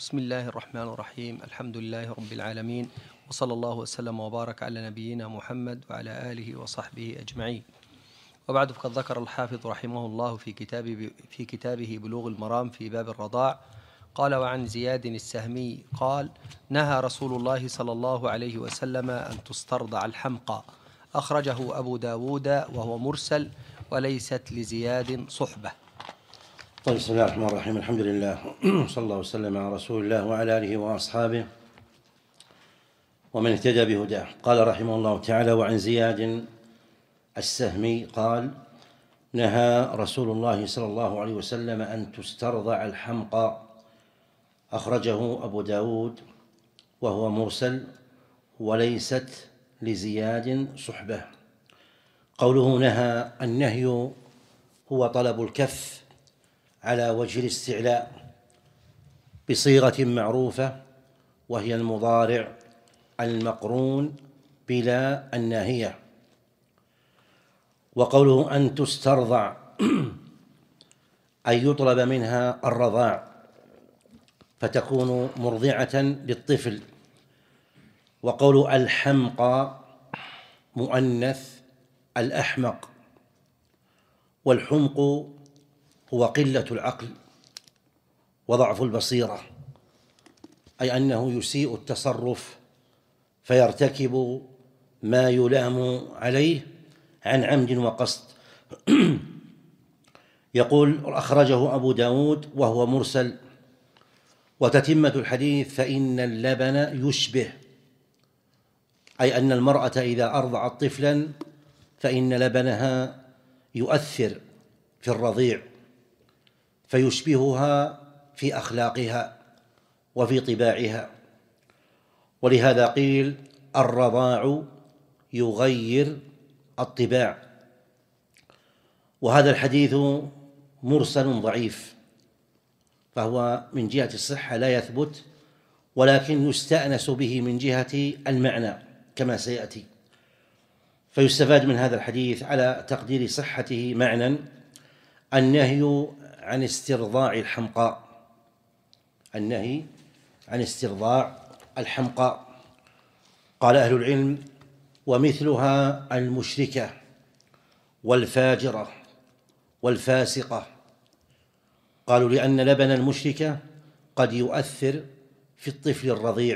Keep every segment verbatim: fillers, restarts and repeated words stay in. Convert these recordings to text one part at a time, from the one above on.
بسم الله الرحمن الرحيم. الحمد لله رب العالمين، وصلى الله وسلم وبارك على نبينا محمد وعلى آله وصحبه أجمعين. وبعد، فقد ذكر الحافظ رحمه الله في كتابه في كتابه بلوغ المرام في باب الرضاع قال: وعن زياد السهمي قال: نهى رسول الله صلى الله عليه وسلم أن تسترضع الحمقى، أخرجه أبو داود وهو مرسل، وليست لزياد صحبة. طيب، بسم الله الرحمن الرحيم. الحمد لله، صلى الله وسلم على رسول الله وعلى آله وأصحابه ومن اهتدى بهداه. قال رحمه الله تعالى: وعن زياد السهمي قال: نهى رسول الله صلى الله عليه وسلم أن تسترضع الحمقى، أخرجه أبو داود وهو مرسل، وليست لزياد صحبة. قوله نهى، النهي هو طلب الكف على وجه الاستعلاء بصيغة معروفة، وهي المضارع المقرون بلا الناهية. وقوله أن تسترضع أي يطلب منها الرضاع، فتكون مرضعة للطفل. وقول الحمقى مؤنث الأحمق، والحمق هو قلة العقل وضعف البصيرة، أي أنه يسيء التصرف فيرتكب ما يلام عليه عن عمد وقصد. يقول: أخرجه أبو داود وهو مرسل. وتتمة الحديث: فإن اللبن يشبه، أي أن المرأة إذا أرضعت طفلا فإن لبنها يؤثر في الرضيع، فيشبهها في أخلاقها وفي طباعها. ولهذا قيل: الرضاع يغير الطباع. وهذا الحديث مرسل ضعيف، فهو من جهة الصحة لا يثبت، ولكن يستأنس به من جهة المعنى كما سيأتي. فيستفاد من هذا الحديث على تقدير صحته معنى: النهي عن استرضاع الحمقاء، النهي عن استرضاع الحمقاء. قال أهل العلم: ومثلها المشركة والفاجرة والفاسقة. قالوا: لأن لبن المشركة قد يؤثر في الطفل الرضيع،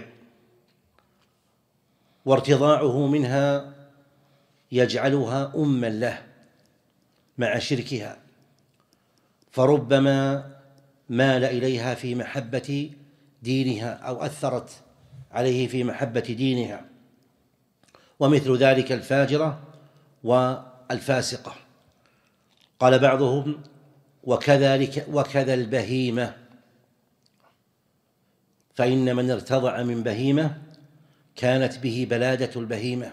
وارتضاعه منها يجعلها أمًا له مع شركها، فربما مال إليها في محبة دينها أو أثرت عليه في محبة دينها. ومثل ذلك الفاجرة والفاسقة. قال بعضهم: وكذلك وكذا البهيمة، فإن من ارتضع من بهيمة كانت به بلادة البهيمة.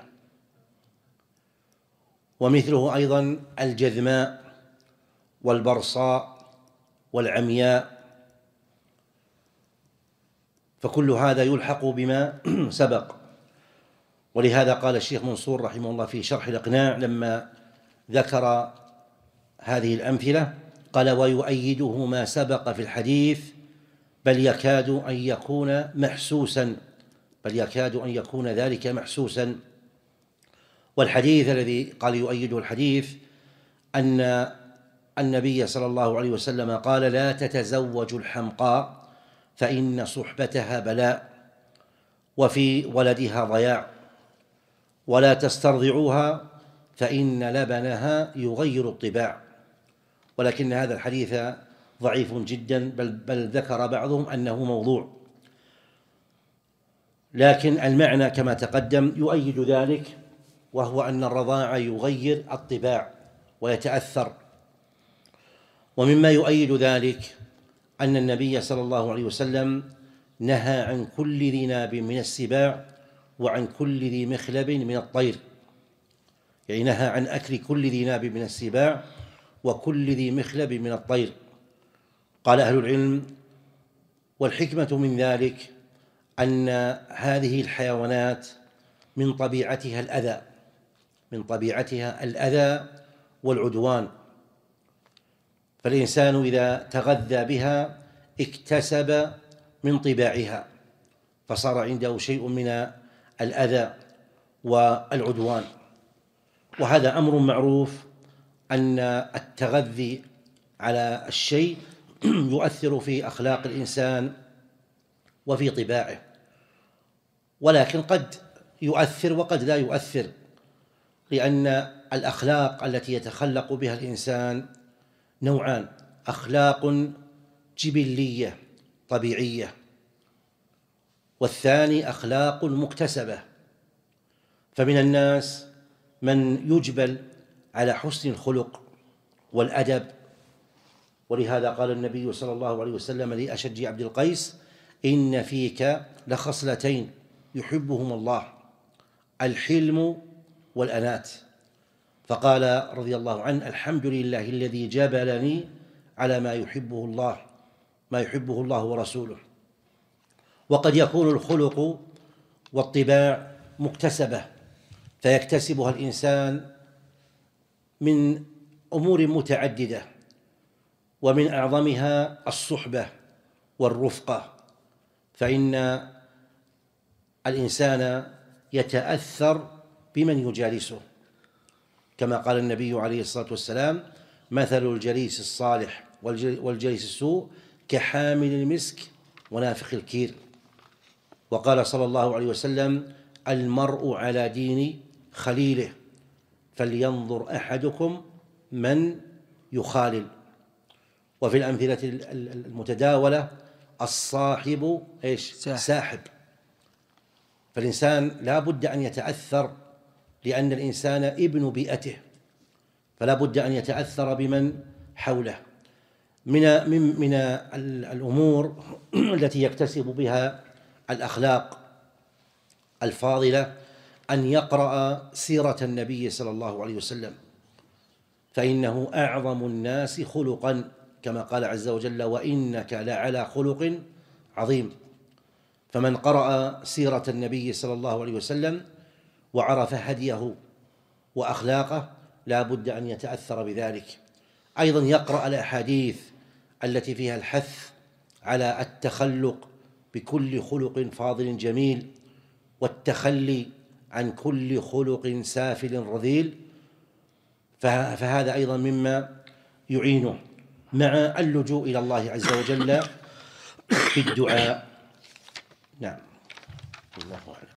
ومثله أيضا الجذماء والبرصاء والعمياء، فكل هذا يلحق بما سبق. ولهذا قال الشيخ منصور رحمه الله في شرح الإقناع لما ذكر هذه الأمثلة قال: ويؤيده ما سبق في الحديث، بل يكاد أن يكون محسوسا بل يكاد أن يكون ذلك محسوسا. والحديث الذي قال يؤيده الحديث أن النبي صلى الله عليه وسلم قال: لا تتزوجوا الحمقاء فإن صحبتها بلاء، وفي ولدها ضياع، ولا تسترضعوها فإن لبنها يغير الطباع. ولكن هذا الحديث ضعيف جدا، بل, بل ذكر بعضهم أنه موضوع، لكن المعنى كما تقدم يؤيد ذلك، وهو أن الرضاعة يغير الطباع ويتأثر. ومما يؤيد ذلك أن النبي صلى الله عليه وسلم نهى عن كل ذي ناب من السباع وعن كل ذي مخلب من الطير، يعني نهى عن أكل كل ذي ناب من السباع وكل ذي مخلب من الطير. قال أهل العلم: والحكمة من ذلك أن هذه الحيوانات من طبيعتها الأذى من طبيعتها الأذى والعدوان، فالإنسان إذا تغذى بها اكتسب من طباعها، فصار عنده شيء من الأذى والعدوان. وهذا أمر معروف أن التغذي على الشيء يؤثر في أخلاق الإنسان وفي طباعه، ولكن قد يؤثر وقد لا يؤثر، لأن الأخلاق التي يتخلق بها الإنسان نوعان: أخلاق جبلية طبيعية، والثاني أخلاق مكتسبة. فمن الناس من يجبل على حسن الخلق والأدب، ولهذا قال النبي صلى الله عليه وسلم لأشج عبد القيس: إن فيك لخصلتين يحبهما الله، الحلم والأنات. فقال رضي الله عنه: الحمد لله الذي جبلني على ما يحبه الله ما يحبه الله ورسوله. وقد يكون الخلق والطباع مكتسبة، فيكتسبها الإنسان من أمور متعددة، ومن أعظمها الصحبة والرفقة، فإن الإنسان يتأثر بمن يجالسه، كما قال النبي عليه الصلاة والسلام: مثل الجليس الصالح والجليس السوء كحامل المسك ونافخ الكير. وقال صلى الله عليه وسلم: المرء على دين خليله، فلينظر أحدكم من يخالل. وفي الأمثلة المتداولة: الصاحب إيش؟ ساحب. فالإنسان لا بد أن يتأثر، لأن الإنسان ابن بيئته، فلا بد أن يتأثر بمن حوله. من من من الأمور التي يكتسب بها الأخلاق الفاضلة أن يقرأ سيرة النبي صلى الله عليه وسلم، فإنه أعظم الناس خلقاً، كما قال عز وجل: وإنك لعلى خلق عظيم. فمن قرأ سيرة النبي صلى الله عليه وسلم وعرف هديه وأخلاقه لا بد أن يتأثر بذلك. أيضا يقرأ الأحاديث التي فيها الحث على التخلق بكل خلق فاضل جميل، والتخلي عن كل خلق سافل رذيل، فهذا أيضا مما يعينه، مع اللجوء إلى الله عز وجل بالدعاء. نعم، الله أعلم.